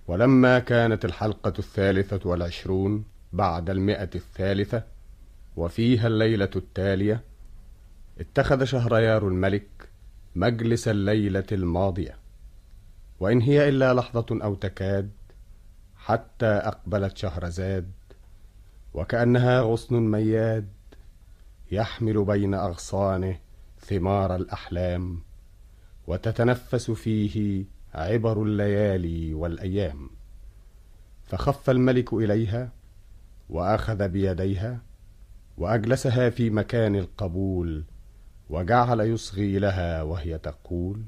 ولما كانت الحلقة 23 بعد 100 وفيها الليلة التالية، اتخذ شهريار الملك مجلس الليلة الماضية، وإن هي إلا لحظة أو تكاد، حتى أقبلت شهرزاد وكأنها غصن مياد يحمل بين أغصانه ثمار الأحلام، وتتنفس فيه عبر الليالي والأيام. فخف الملك إليها وأخذ بيديها وأجلسها في مكان القبول، وجعل يصغي لها وهي تقول: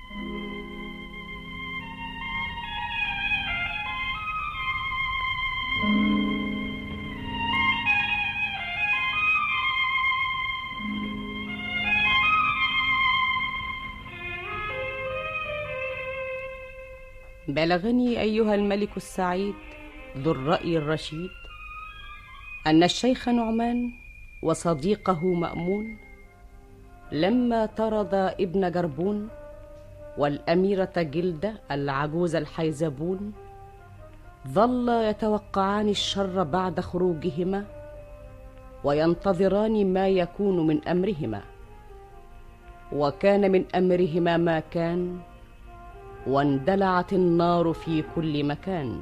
بلغني أيها الملك السعيد ذو الرأي الرشيد أن الشيخ نعمان وصديقه مأمون لما طرد ابن جربون والأميرة جلدة العجوز الحيزبون، ظلا يتوقعان الشر بعد خروجهما وينتظران ما يكون من أمرهما. وكان من أمرهما ما كان، واندلعت النار في كل مكان.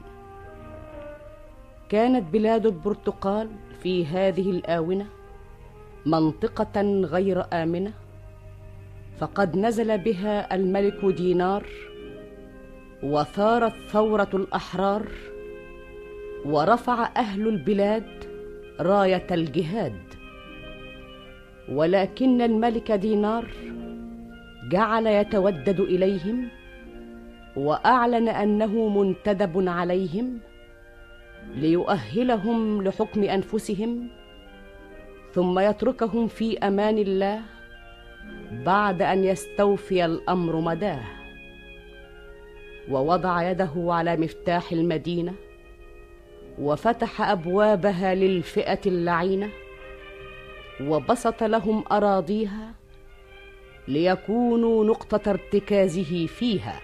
كانت بلاد البرتقال في هذه الآونة منطقة غير آمنة، فقد نزل بها الملك دينار وثارت ثورة الأحرار، ورفع أهل البلاد راية الجهاد. ولكن الملك دينار جعل يتودد إليهم، وأعلن أنه منتدب عليهم ليؤهلهم لحكم أنفسهم، ثم يتركهم في أمان الله بعد أن يستوفي الأمر مداه. ووضع يده على مفتاح المدينة وفتح أبوابها للفئة اللعينة، وبسط لهم أراضيها ليكونوا نقطة ارتكازه فيها.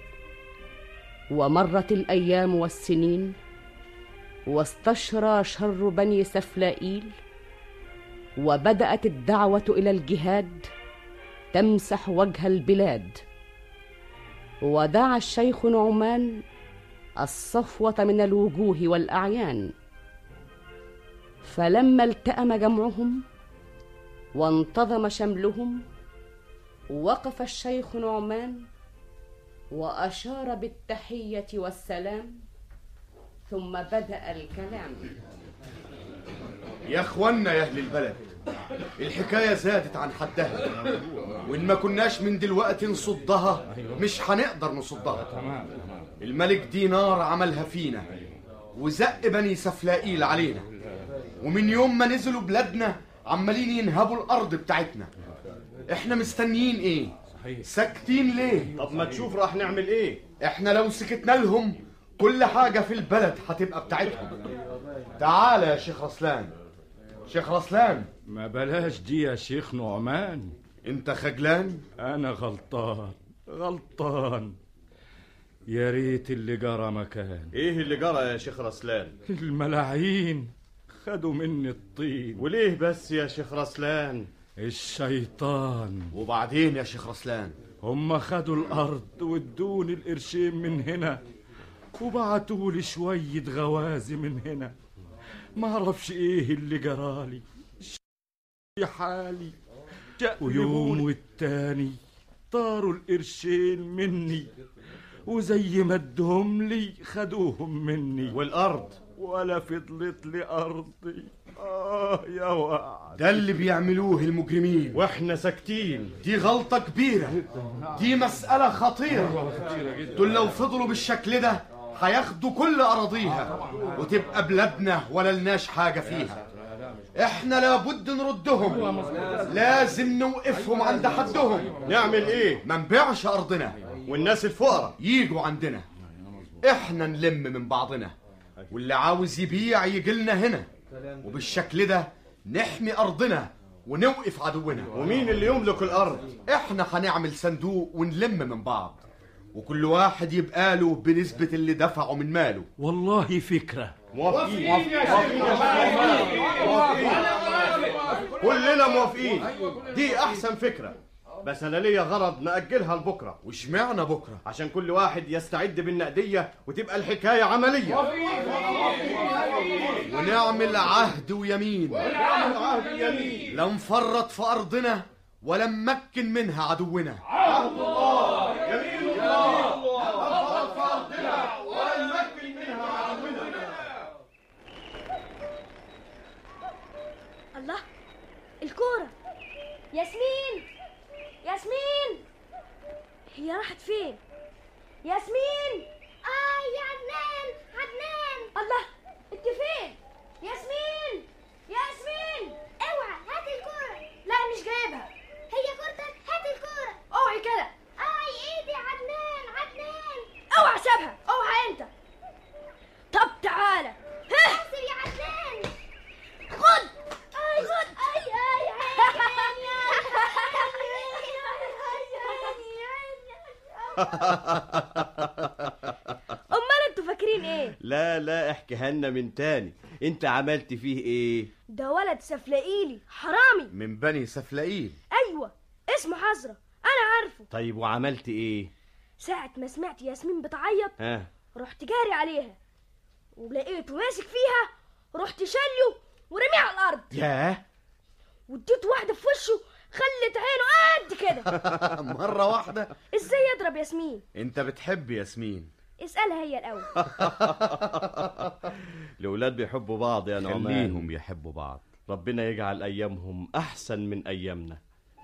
ومرت الأيام والسنين، واستشرى شر بني سفلائيل، وبدأت الدعوة إلى الجهاد تمسح وجه البلاد. ودعا الشيخ نعمان الصفوة من الوجوه والأعيان، فلما التأم جمعهم وانتظم شملهم، وقف الشيخ نعمان وأشار بالتحية والسلام، ثم بدأ الكلام: يا اخوانا يا اهل البلد، الحكاية زادت عن حدها، وإن ما كناش من دلوقتي نصدها مش هنقدر نصدها. الملك دينار عملها فينا وزق بني سفلائيل علينا، ومن يوم ما نزلوا بلادنا عمالين ينهبوا الأرض بتاعتنا. احنا مستنيين ايه؟ ساكتين ليه؟ طب ما تشوف راح نعمل ايه؟ احنا لو سكتنا لهم كل حاجة في البلد هتبقى بتاعتهم. تعال يا شيخ رسلان. شيخ رسلان، ما بلاش دي يا شيخ نعمان. انت خجلان؟ انا غلطان. يا ريت اللي جرى مكان. ايه اللي جرى يا شيخ رسلان؟ الملاعين خدوا مني الطين. وليه بس يا شيخ رسلان؟ الشيطان. وبعدين يا شيخ رسلان؟ هم خدوا الارض وادوني القرشين من هنا، وبعتولي شوية غوازي من هنا. ما اعرفش ايه اللي جرالي، يا حالي. ويوم والتاني طاروا القرشين مني، وزي ما ادهم لي خدوهم مني. والارض ولا فضلت لي ارضي. يا وعد، ده اللي بيعملوه المجرمين واحنا ساكتين. دي غلطة كبيرة، دي مسألة خطيرة. دول لو فضلوا بالشكل ده هياخدوا كل أراضيها، وتبقى بلادنا ولا لناش حاجة فيها. احنا لابد نردهم، لازم نوقفهم عند حدهم. نعمل ايه؟ ما نبيعش أرضنا، والناس الفقراء ييجوا عندنا. احنا نلم من بعضنا، واللي عاوز يبيع يجيلنا هنا، وبالشكل ده نحمي أرضنا ونوقف عدونا. ومين اللي يملك الأرض؟ احنا هنعمل صندوق ونلم من بعض، وكل واحد يبقى له بنسبة اللي دفعه من ماله. والله فكرة. موافقين كلنا موافقين، دي احسن فكرة. بس انا ليا غرض نأجلها لبكرة. واشمعنى بكرة؟ عشان كل واحد يستعد بالنقدية وتبقى الحكاية عملية. ونعمل عهد ويمين لا نفرط في أرضنا ولا نمكن منها عدونا. عهد الله يمين الله لا نفرط في أرضنا ولا نمكن منها عدونا. الله، الكورة. ياسمين، ياسمين، هي راحت فين؟ ياسمين. يا عدنان، عدنان. الله، انت فين؟ ياسمين، ياسمين، اوعى هات الكورة. لا مش جايبها. هي كورتك؟ هات الكورة. اوعي كده. ايدي عدنان، عدنان. اوعى سيبها، اوعى انت. طب تعالى. حاسب يا عدنان. خد. خد. امال انتوا فاكرين ايه؟ لا احكيها لنا من تاني. انت عملت فيه ايه؟ ده ولد سفلقيلي حرامي من بني سفلقيل. ايوه، اسمه حزرة، انا عارفه. طيب وعملت ايه؟ ساعة ما سمعت ياسمين بتعيط رحت جاري عليها ولقيته ماسك فيها، رحت شاله ورميه على الارض. ياه، واديته واحدة في وشه خلت عينه قد كده. مرة واحدة؟ ازاي يضرب ياسمين؟ انت بتحب ياسمين؟ اسألها هي الاول. الأولاد بيحبوا بعض يا نعمان. خليهم يحبوا بعض. ربنا يجعل أيامهم أحسن من أيامنا.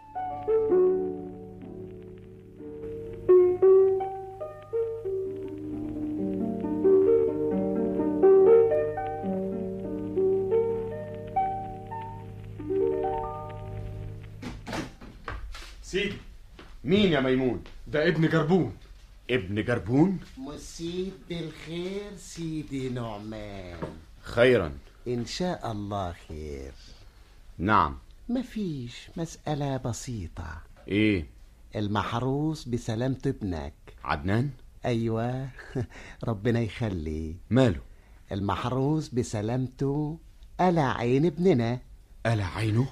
سيدي. مين يا ميمون؟ ده ابن جربون. ابن جربون؟ مسيد بالخير سيدي نعمان. خيرا إن شاء الله خير. نعم. مفيش، مسألة بسيطة. ايه؟ المحروس بسلامة ابنك عدنان؟ أيوة. ربنا يخلي. ماله؟ المحروس بسلامته قلع عين ابننا. قلع عينه؟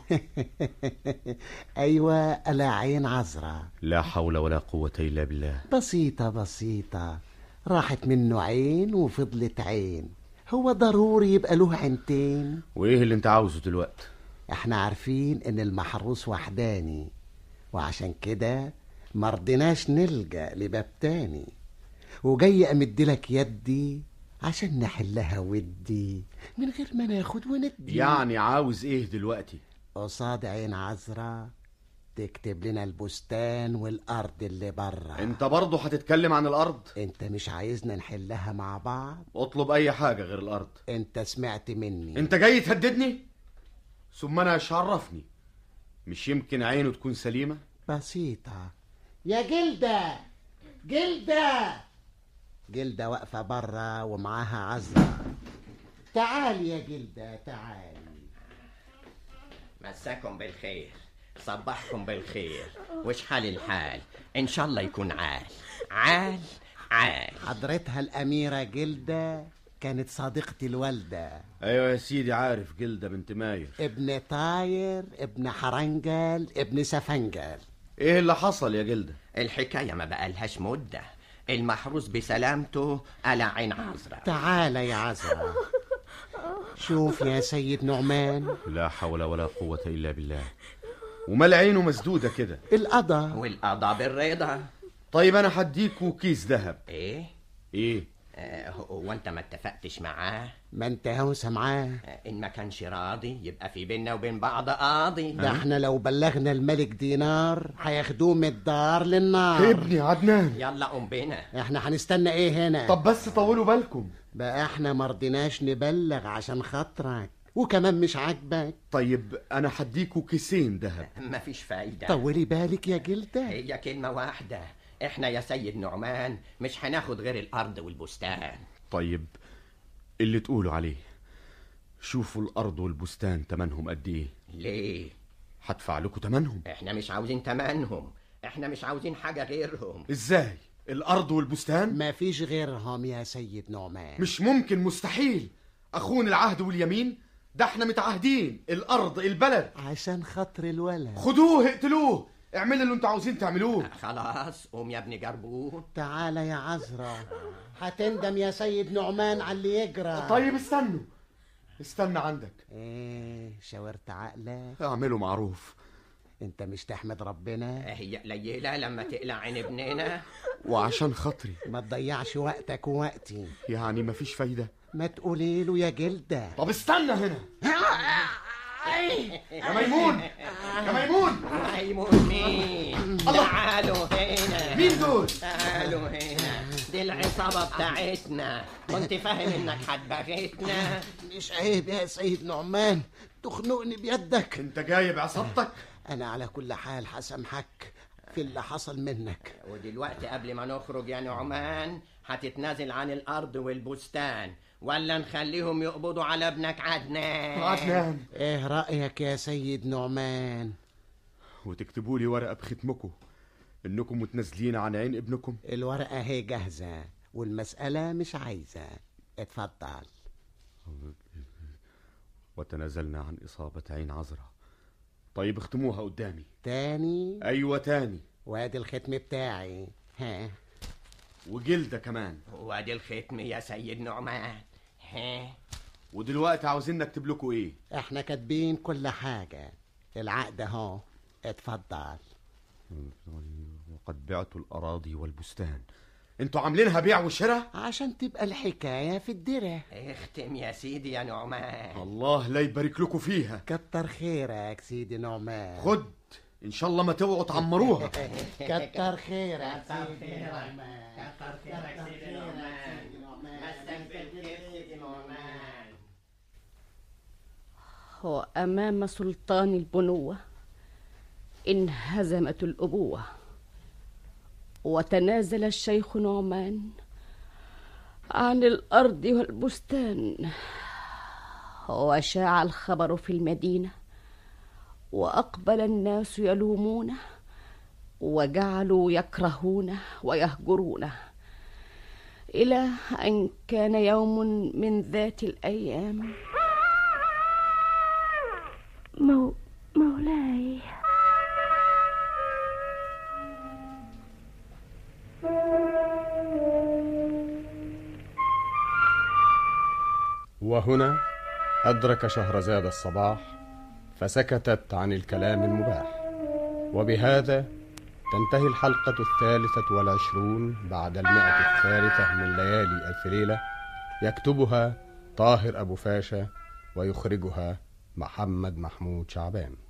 أيوة، قلع عين عذرا. لا حول ولا قوة إلا بالله. بسيطة، راحت منه عين وفضلت عين. هو ضروري يبقى له عينتين؟ وإيه اللي انت عاوزه دلوقتي؟ احنا عارفين ان المحروس وحداني، وعشان كده مرضناش نلجأ لباب تاني، وجاي امدلك يدي عشان نحلها ودي من غير ما ناخد وندي. يعني عاوز ايه دلوقتي؟ قصاد عين عذرا تكتب لنا البستان والارض اللي بره. انت برضه هتتكلم عن الارض؟ انت مش عايزنا نحلها مع بعض؟ اطلب اي حاجة غير الارض. انت سمعت مني. انت جاي تهددني؟ ثم انا ايش عرفني؟ مش يمكن عينه تكون سليمة؟ بسيطة. يا جلدة واقفة برا ومعاها عزة. تعالي يا جلدة تعالي. مساكم بالخير، صبحكم بالخير. وش حال الحال؟ ان شاء الله يكون عال. حضرتها الأميرة جلدة كانت صديقتي الوالدة. ايوه يا سيدي، عارف جلدة بنت ماير. ابن طاير، ابن حرنجل، ابن سفنجل. ايه اللي حصل يا جلدة؟ الحكاية ما بقالهاش مدة. المحروس بسلامته قلع عين عذرا. تعالى يا عذرا. شوف يا سيد نعمان. لا حول ولا قوة إلا بالله. ومال عينه مسدودة كده؟ القضاء. والقضاء بالرضا. طيب أنا هديكوا كيس ذهب. إيه؟ هو أنت ما اتفقتش معاه؟ ما انت هوسة معاه. إن ما كانش راضي يبقى في بيننا وبين بعض قاضي. ده احنا لو بلغنا الملك دينار هياخدوه من الدار للنار. ابني عدنان، يلا قوم بينا. احنا هنستنى ايه هنا؟ طب بس طولوا بالكم بقى. احنا مرضناش نبلغ عشان خاطرك، وكمان مش عاجبك. طيب أنا هديكوا كيسين ذهب. مفيش فايدة. طولي بالك يا جلدة. هي كلمة واحدة. احنا يا سيد نعمان مش هناخد غير الأرض والبستان. طيب اللي تقولوا عليه. شوفوا الأرض والبستان تمنهم قد ايه؟ ليه؟ هدفع لكم تمنهم. احنا مش عاوزين تمنهم، احنا مش عاوزين حاجة غيرهم. ازاي؟ الأرض والبستان؟ ما فيش غيرهم يا سيد نعمان. مش ممكن، مستحيل. أخون العهد واليمين، ده احنا متعاهدين. الأرض، البلد. عشان خاطر الولد. خدوه اقتلوه، اعملوا اللي انتوا عاوزين تعملوه. خلاص قوم يا ابني جربون. تعالى يا عذرا، هتندم يا سيد نعمان على اللي يجرى. طيب استنى عندك. ايه شاورت عقلك؟ اعملوا معروف. انت مش تحمد ربنا؟ هي قليلة لما تقلع عين ابننا. وعشان خاطري ما تضيعش وقتك ووقتي. يعني مفيش فايدة؟ ما تقولي له يا جلدة. طب استنى هنا. يا ميمون، يا ميمون. ميمون مين؟ تعالوا هنا. مين دول؟ تعالوا هنا، دي العصابة بتاعتنا. كنت فاهم انك هتبغتنا؟ مش عيب يا سيد نعمان تخنقني بيدك؟ انت جايب عصابتك؟ انا على كل حال هسامحك في اللي حصل منك. ودلوقتي قبل ما نخرج يا نعمان هتتنازل عن الارض والبستان، ولا نخليهم يقبضوا على ابنك عدنان؟ ايه رأيك يا سيد نعمان؟ وتكتبوا لي ورقة بختمكم انكم متنازلين عن عين ابنكم. الورقة هي جاهزة والمسألة مش عايزة. اتفضل. وتنازلنا عن إصابة عين عذرا. طيب اختموها قدامي. تاني؟ ايوه تاني. وادي الختم بتاعي. ها، وجلدة كمان. وادي الختم يا سيد نعمان. ها، ودلوقتي عاوزين نكتب لكم ايه؟ احنا كاتبين كل حاجة. العقد اهو، اتفضل. وقد بعتوا الأراضي والبستان. انتوا عاملينها بيع وشراء عشان تبقى الحكاية في الدرة. اختم يا سيدي يا نعمان. الله لا يبارك لكم فيها. كتر خيرك سيدي نعمان. خد، ان شاء الله ما توعوا تعمروها. كتر خيرك سيدي نعمان. كتر خيرك سيدي نعمان. وأمام سلطان البنوة انهزمت الأبوة، وتنازل الشيخ نعمان عن الأرض والبستان، وشاع الخبر في المدينة، وأقبل الناس يلومونه، وجعلوا يكرهونه ويهجرونه، إلى أن كان يوم من ذات الأيام. مولاي. وهنا أدرك شهرزاد الصباح، فسكتت عن الكلام المباح. وبهذا تنتهي الحلقة 23 بعد 103 من ليالي ألف ليلة. يكتبها طاهر أبو فاشا، ويخرجها محمد محمود شعبان.